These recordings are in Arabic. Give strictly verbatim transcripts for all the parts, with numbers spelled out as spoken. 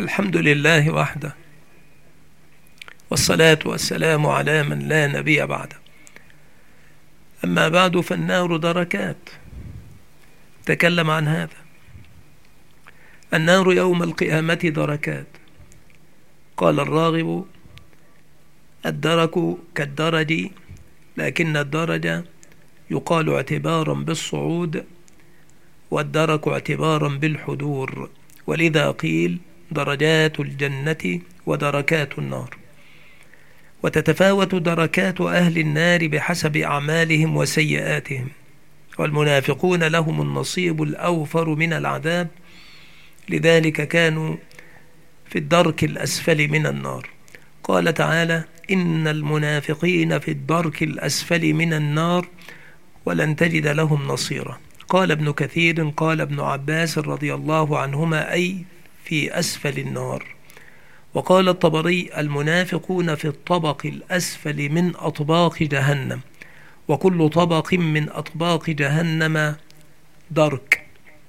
الحمد لله وحده، والصلاة والسلام على من لا نبي بعده. أما بعد، فالنار دركات. تكلم عن هذا. النار يوم القيامة دركات. قال الراغب: الدرك كالدرج، لكن الدرج يقال اعتبارا بالصعود، والدرك اعتبارا بالحضور، ولذا قيل درجات الجنة ودركات النار. وتتفاوت دركات أهل النار بحسب أعمالهم وسيئاتهم، والمنافقون لهم النصيب الأوفر من العذاب، لذلك كانوا في الدرك الأسفل من النار. قال تعالى: إن المنافقين في الدرك الأسفل من النار ولن تجد لهم نصيرا. قال ابن كثير: قال ابن عباس رضي الله عنهما: أي في أسفل النار. وقال الطبري: المنافقون في الطبق الأسفل من أطباق جهنم، وكل طبق من أطباق جهنم درك.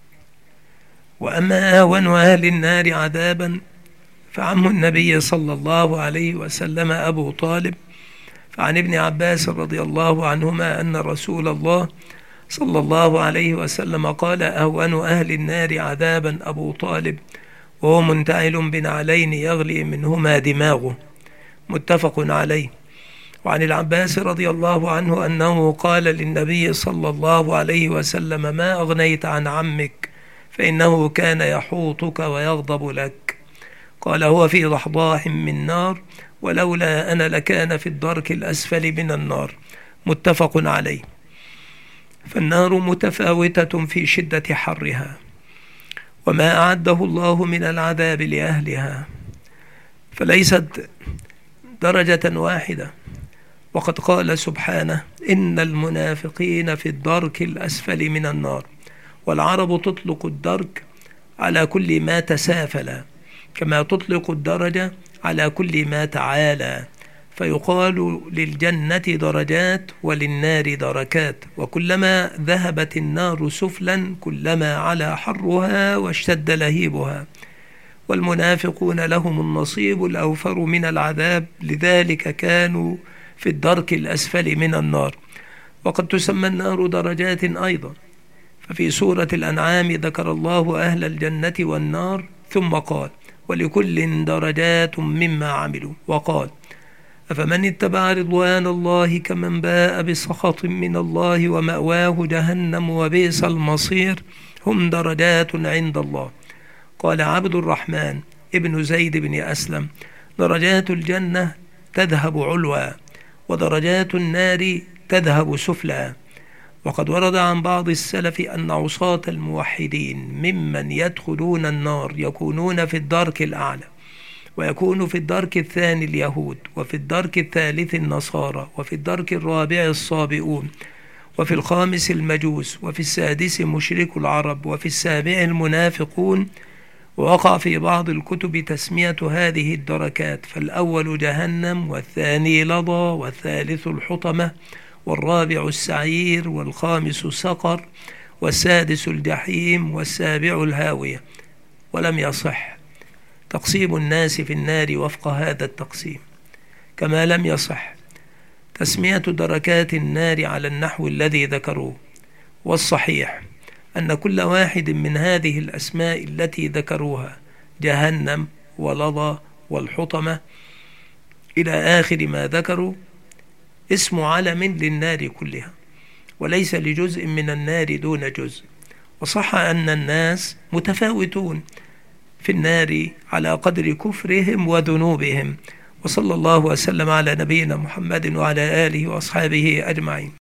وأما أهون أهل النار عذابا فعم النبي صلى الله عليه وسلم أبو طالب. فعن ابن عباس رضي الله عنهما أن رسول الله صلى الله عليه وسلم قال: أهون أهل النار عذابا أبو طالب، وهو منتعل بنعلين يغلي منهما دماغه. متفق عليه. وعن العباس رضي الله عنه أنه قال للنبي صلى الله عليه وسلم: ما أغنيت عن عمك فإنه كان يحوطك ويغضب لك. قال: هو في ضحضاح من نار، ولولا أنا لكان في الدرك الأسفل من النار. متفق عليه. فالنار متفاوتة في شدة حرها وما أعده الله من العذاب لأهلها، فليست درجة واحدة. وقد قال سبحانه: إن المنافقين في الدرك الأسفل من النار. والعرب تطلق الدرك على كل ما تسافل، كما تطلق الدرجة على كل ما تعالى، فيقال للجنة درجات وللنار دركات، وكلما ذهبت النار سفلا كلما على حرها واشتد لهيبها. والمنافقون لهم النصيب الأوفر من العذاب، لذلك كانوا في الدرك الأسفل من النار. وقد تسمى النار درجات أيضا، ففي سورة الأنعام ذكر الله أهل الجنة والنار ثم قال: ولكل درجات مما عملوا. وقال: أفمن اتبع رضوان الله كمن باء بسخط من الله ومأواه جهنم وبئس المصير، هم درجات عند الله. قال عبد الرحمن ابن زيد بن أسلم: درجات الجنة تذهب علوا، ودرجات النار تذهب سفلا. وقد ورد عن بعض السلف أن عصاة الموحدين ممن يدخلون النار يكونون في الدرك الأعلى، ويكون في الدرك الثاني اليهود، وفي الدرك الثالث النصارى، وفي الدرك الرابع الصابئون، وفي الخامس المجوس، وفي السادس مشرك العرب، وفي السابع المنافقون. ووقع في بعض الكتب تسمية هذه الدركات، فالأول جهنم، والثاني لظى، والثالث الحطمة، والرابع السعير، والخامس سقر، والسادس الجحيم، والسابع الهاوية. ولم يصح تقسيم الناس في النار وفق هذا التقسيم، كما لم يصح تسمية دركات النار على النحو الذي ذكروه. والصحيح أن كل واحد من هذه الأسماء التي ذكروها، جهنم ولظى والحطمة إلى آخر ما ذكروا، اسم علم للنار كلها، وليس لجزء من النار دون جزء. وصح أن الناس متفاوتون في النار على قدر كفرهم وذنوبهم. وصلى الله وسلم على نبينا محمد وعلى آله وأصحابه أجمعين.